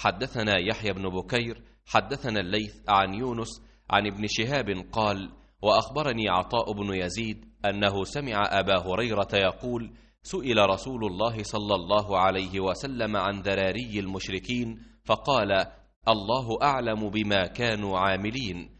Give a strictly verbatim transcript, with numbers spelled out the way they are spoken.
حدثنا يحيى بن بكير حدثنا الليث عن يونس عن ابن شهاب قال: وأخبرني عطاء بن يزيد أنه سمع أبا هريرة يقول: سئل رسول الله صلى الله عليه وسلم عن ذراري المشركين فقال: الله أعلم بما كانوا عاملين.